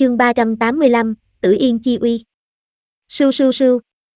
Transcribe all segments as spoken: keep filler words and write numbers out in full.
Chương ba trăm tám mươi lăm, Tử Yên chi uy. Sưu sưu sưu.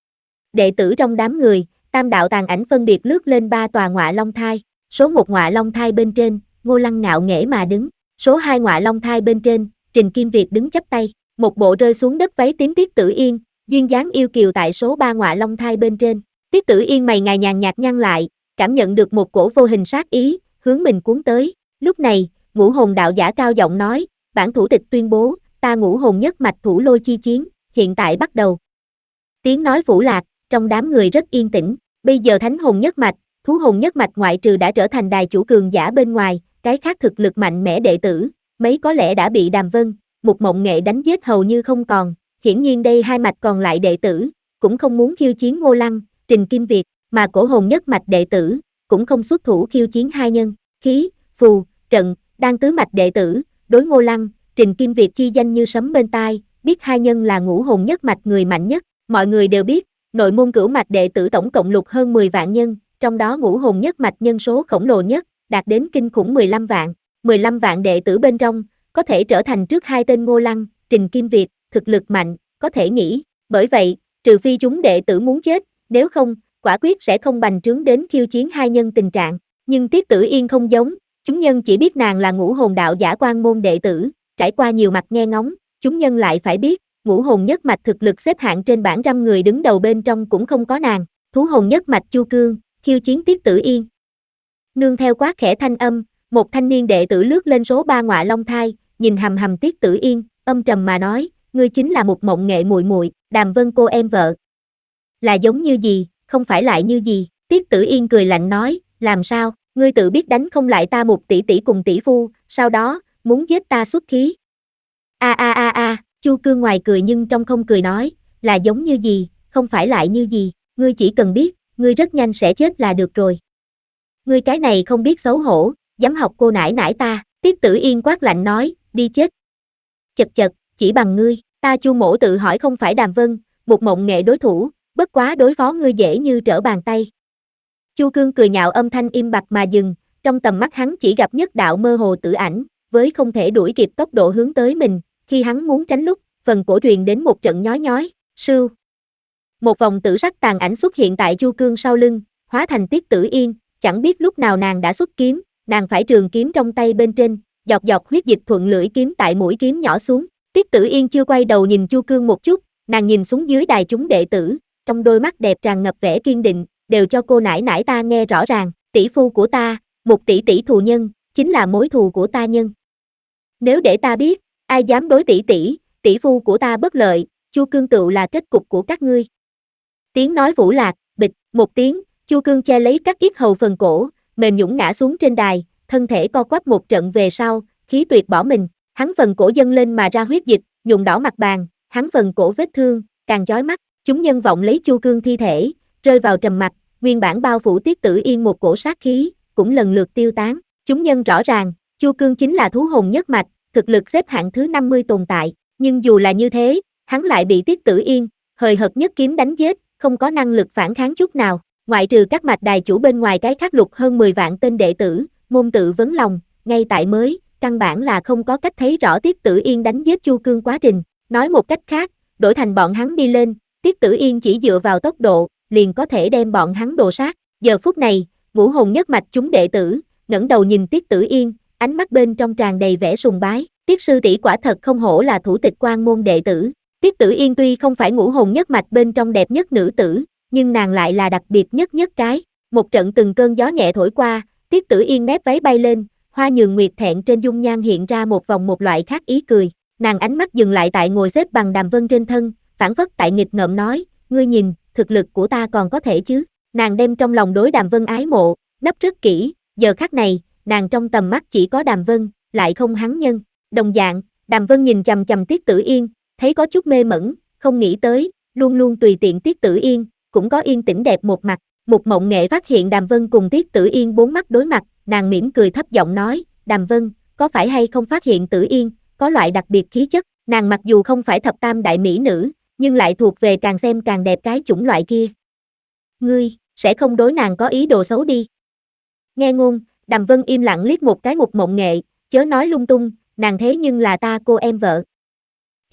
Đệ tử trong đám người, tam đạo tàn ảnh phân biệt lướt lên ba tòa ngọa long thai. Số một ngọa long thai bên trên, Ngô Lăng ngạo nghễ mà đứng. Số hai ngọa long thai bên trên, Trình Kim Việt đứng chắp tay. Một bộ rơi xuống đất váy tím Tiết Tử Yên, duyên dáng yêu kiều tại số ba ngọa long thai bên trên. Tiết Tử Yên mày ngài nhàn nhạt nhăn lại, cảm nhận được một cổ vô hình sát ý, hướng mình cuốn tới. Lúc này, Ngũ Hồn đạo giả cao giọng nói, bản thủ tịch tuyên bố, ta Ngũ Hồn nhất mạch thủ lôi chi chiến, hiện tại bắt đầu. Tiếng nói phủ lạc, trong đám người rất yên tĩnh. Bây giờ Thánh Hồn nhất mạch, Thú Hồn nhất mạch ngoại trừ đã trở thành đài chủ cường giả bên ngoài, cái khác thực lực mạnh mẽ đệ tử, mấy có lẽ đã bị Đàm Vân, Mục Mộng Nghệ đánh giết hầu như không còn. Hiển nhiên đây hai mạch còn lại đệ tử, cũng không muốn khiêu chiến Ngô Lăng, Trình Kim Việt, mà Cổ Hồn nhất mạch đệ tử, cũng không xuất thủ khiêu chiến hai nhân, khí, phù, trận, đang tứ mạch đệ tử, đối Ngô Lăng, Trình Kim Việt chi danh như sấm bên tai, biết hai nhân là Ngũ Hồn nhất mạch người mạnh nhất. Mọi người đều biết, nội môn cửu mạch đệ tử tổng cộng lục hơn mười vạn nhân, trong đó Ngũ Hồn nhất mạch nhân số khổng lồ nhất, đạt đến kinh khủng mười lăm vạn. mười lăm vạn đệ tử bên trong, có thể trở thành trước hai tên Ngô Lăng, Trình Kim Việt, thực lực mạnh, có thể nghĩ. Bởi vậy, trừ phi chúng đệ tử muốn chết, nếu không, quả quyết sẽ không bành trướng đến khiêu chiến hai nhân tình trạng. Nhưng Tiết Tử Yên không giống, chúng nhân chỉ biết nàng là Ngũ Hồn đạo giả quan môn đệ tử, trải qua nhiều mặt nghe ngóng, chúng nhân lại phải biết, Ngũ Hồn nhất mạch thực lực xếp hạng trên bảng trăm người đứng đầu bên trong cũng không có nàng. Thú Hồn nhất mạch Chu Cương, khiêu chiến Tiết Tử Yên. Nương theo quát khẽ thanh âm, một thanh niên đệ tử lướt lên số ba ngọa long thai, nhìn hầm hầm Tiết Tử Yên, âm trầm mà nói, ngươi chính là Mục Mộng Nghệ muội muội, Đàm Vân cô em vợ. Là giống như gì, không phải lại như gì? Tiết Tử Yên cười lạnh nói, làm sao, ngươi tự biết đánh không lại ta Mục tỷ tỷ cùng tỷ phu, sau đó, muốn giết ta xuất khí. A a a a, Chu Cương ngoài cười nhưng trong không cười nói, là giống như gì, không phải lại như gì, ngươi chỉ cần biết, ngươi rất nhanh sẽ chết là được rồi. Ngươi cái này không biết xấu hổ, dám học cô nải nải ta. Tiết Tử Yên quát lạnh nói, đi chết. Chật chật, chỉ bằng ngươi, ta Chu mỗ tự hỏi không phải Đàm Vân, Mục Mộng Nghệ đối thủ, bất quá đối phó ngươi dễ như trở bàn tay. Chu Cương cười nhạo âm thanh im bặt mà dừng, trong tầm mắt hắn chỉ gặp nhất đạo mơ hồ tử ảnh, với không thể đuổi kịp tốc độ hướng tới mình, khi hắn muốn tránh lúc, phần cổ truyền đến một trận nhói nhói, sưu. Một vòng tử sắc tàn ảnh xuất hiện tại Chu Cương sau lưng, hóa thành Tiết Tử Yên, chẳng biết lúc nào nàng đã xuất kiếm, nàng phải trường kiếm trong tay bên trên, giọt giọt huyết dịch thuận lưỡi kiếm tại mũi kiếm nhỏ xuống. Tiết Tử Yên chưa quay đầu nhìn Chu Cương một chút, nàng nhìn xuống dưới đài chúng đệ tử, trong đôi mắt đẹp tràn ngập vẻ kiên định, đều cho cô nải nải ta nghe rõ ràng, tỷ phu của ta, Mục tỷ tỷ thù nhân, chính là mối thù của ta nhân. Nếu để ta biết, ai dám đối tỷ tỷ, tỷ phu của ta bất lợi, Chu Cương tựu là kết cục của các ngươi. Tiếng nói vũ lạc, bịch, một tiếng, Chu Cương che lấy các yết hầu phần cổ, mềm nhũn ngã xuống trên đài, thân thể co quắp một trận về sau, khí tuyệt bỏ mình, hắn phần cổ dâng lên mà ra huyết dịch, nhuộm đỏ mặt bàn, hắn phần cổ vết thương, càng chói mắt, chúng nhân vọng lấy Chu Cương thi thể, rơi vào trầm mặc, nguyên bản bao phủ Tiết Tử Yên một cổ sát khí, cũng lần lượt tiêu tán, chúng nhân rõ ràng, Chu Cương chính là Thú Hồn nhất mạch, thực lực xếp hạng thứ năm mươi tồn tại, nhưng dù là như thế, hắn lại bị Tiết Tử Yên, hời hợt nhất kiếm đánh giết, không có năng lực phản kháng chút nào, ngoại trừ các mạch đài chủ bên ngoài cái khác lục hơn mười vạn tên đệ tử, môn tự vấn lòng, ngay tại mới, căn bản là không có cách thấy rõ Tiết Tử Yên đánh giết Chu Cương quá trình, nói một cách khác, đổi thành bọn hắn đi lên, Tiết Tử Yên chỉ dựa vào tốc độ, liền có thể đem bọn hắn đồ sát, giờ phút này, Ngũ Hồn nhất mạch chúng đệ tử, ngẩng đầu nhìn Tiết Tử Yên, ánh mắt bên trong tràn đầy vẻ sùng bái, Tiết sư tỷ quả thật không hổ là thủ tịch quan môn đệ tử. Tiết Tử Yên tuy không phải Ngũ Hồn nhất mạch bên trong đẹp nhất nữ tử, nhưng nàng lại là đặc biệt nhất nhất cái. Một trận từng cơn gió nhẹ thổi qua, Tiết Tử Yên mép váy bay lên, Hoa Nhường Nguyệt thẹn trên dung nhan hiện ra một vòng một loại khác ý cười. Nàng ánh mắt dừng lại tại ngồi xếp bằng Đàm Vân trên thân, phản phất tại nghịch ngợm nói, ngươi nhìn, thực lực của ta còn có thể chứ. Nàng đem trong lòng đối Đàm Vân ái mộ, nấp rất kỹ, giờ khắc này, nàng trong tầm mắt chỉ có Đàm Vân, lại không hắn nhân. Đồng dạng, Đàm Vân nhìn chằm chằm Tiết Tử Yên, thấy có chút mê mẩn, không nghĩ tới, luôn luôn tùy tiện Tiết Tử Yên, cũng có yên tĩnh đẹp một mặt. Mục Mộng Nghệ phát hiện Đàm Vân cùng Tiết Tử Yên bốn mắt đối mặt, nàng mỉm cười thấp giọng nói, Đàm Vân, có phải hay không phát hiện Tử Yên, có loại đặc biệt khí chất, nàng mặc dù không phải thập tam đại mỹ nữ, nhưng lại thuộc về càng xem càng đẹp cái chủng loại kia. Ngươi, sẽ không đối nàng có ý đồ xấu đi. Nghe ngôn, Đàm Vân im lặng liếc một cái Mục Mộng Nghệ, chớ nói lung tung, nàng thế nhưng là ta cô em vợ.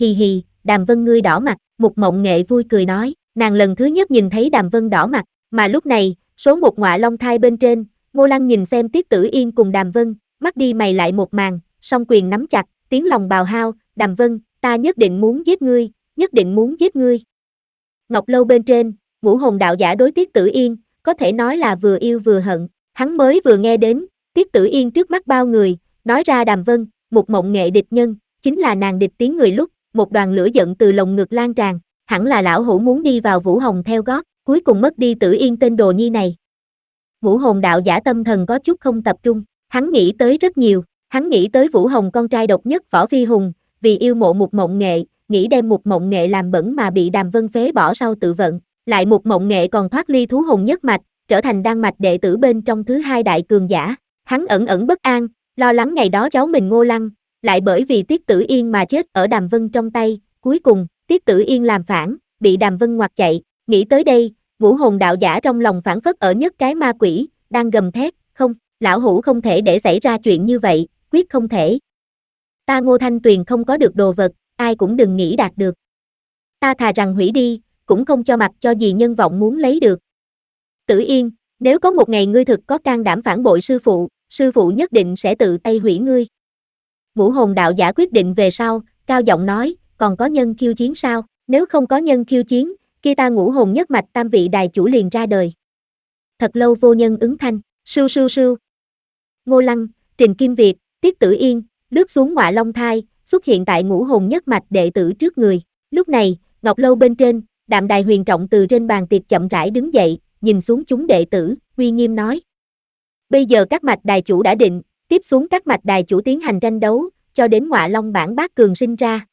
hì hì, Đàm Vân ngươi đỏ mặt, Mục Mộng Nghệ vui cười nói, nàng lần thứ nhất nhìn thấy Đàm Vân đỏ mặt, mà lúc này, số một ngọa long thai bên trên, Ngô Lăng nhìn xem Tiết Tử Yên cùng Đàm Vân, mắt đi mày lại một màn, song quyền nắm chặt, tiếng lòng bào hao, Đàm Vân, ta nhất định muốn giết ngươi, nhất định muốn giết ngươi. Ngọc Lâu bên trên, Ngũ Hồn đạo giả đối Tiết Tử Yên, có thể nói là vừa yêu vừa hận, hắn mới vừa nghe đến, Tiết Tử Yên trước mắt bao người, nói ra Đàm Vân, Mục Mộng Nghệ địch nhân, chính là nàng địch tiếng người lúc, một đoàn lửa giận từ lồng ngực lan tràn, hẳn là lão hủ muốn đi vào Vũ Hồng theo gót, cuối cùng mất đi Tử Yên tên đồ nhi này. Ngũ Hồn đạo giả tâm thần có chút không tập trung, hắn nghĩ tới rất nhiều, hắn nghĩ tới Vũ Hồng con trai độc nhất Võ Phi Hùng, vì yêu mộ Mục Mộng Nghệ, nghĩ đem Mục Mộng Nghệ làm bẩn mà bị Đàm Vân phế bỏ sau tự vận, lại Mục Mộng Nghệ còn thoát ly thú hồn nhất mạch, trở thành đan mạch đệ tử bên trong thứ hai đại cường giả, hắn ẩn ẩn bất an, lo lắng ngày đó cháu mình Ngô Lăng, lại bởi vì Tiết Tử Yên mà chết ở Đàm Vân trong tay, cuối cùng, Tiết Tử Yên làm phản, bị Đàm Vân ngoặt chạy, nghĩ tới đây, Ngũ Hồn đạo giả trong lòng phản phất ở nhất cái ma quỷ, đang gầm thét, không, lão hủ không thể để xảy ra chuyện như vậy, quyết không thể. Ta Ngô Thanh Tuyền không có được đồ vật, ai cũng đừng nghĩ đạt được. Ta thà rằng hủy đi, cũng không cho mặc cho gì nhân vọng muốn lấy được. Tử Yên, nếu có một ngày ngươi thực có can đảm phản bội sư phụ, sư phụ nhất định sẽ tự tay hủy ngươi. Ngũ Hồn đạo giả quyết định về sau, cao giọng nói, còn có nhân khiêu chiến sao, nếu không có nhân khiêu chiến, kia ta Ngũ Hồn nhất mạch tam vị đài chủ liền ra đời. Thật lâu vô nhân ứng thanh, sưu sưu sưu. Ngô Lăng, Trình Kim Việt, Tiết Tử Yên, lướt xuống ngọa long thai, xuất hiện tại Ngũ Hồn nhất mạch đệ tử trước người. Lúc này, Ngọc Lâu bên trên, Đạm Đài Huyền Trọng từ trên bàn tiệc chậm rãi đứng dậy, nhìn xuống chúng đệ tử, uy nghiêm nói. Bây giờ các mạch đài chủ đã định, tiếp xuống các mạch đài chủ tiến hành tranh đấu, cho đến ngọa long bản bát cường sinh ra,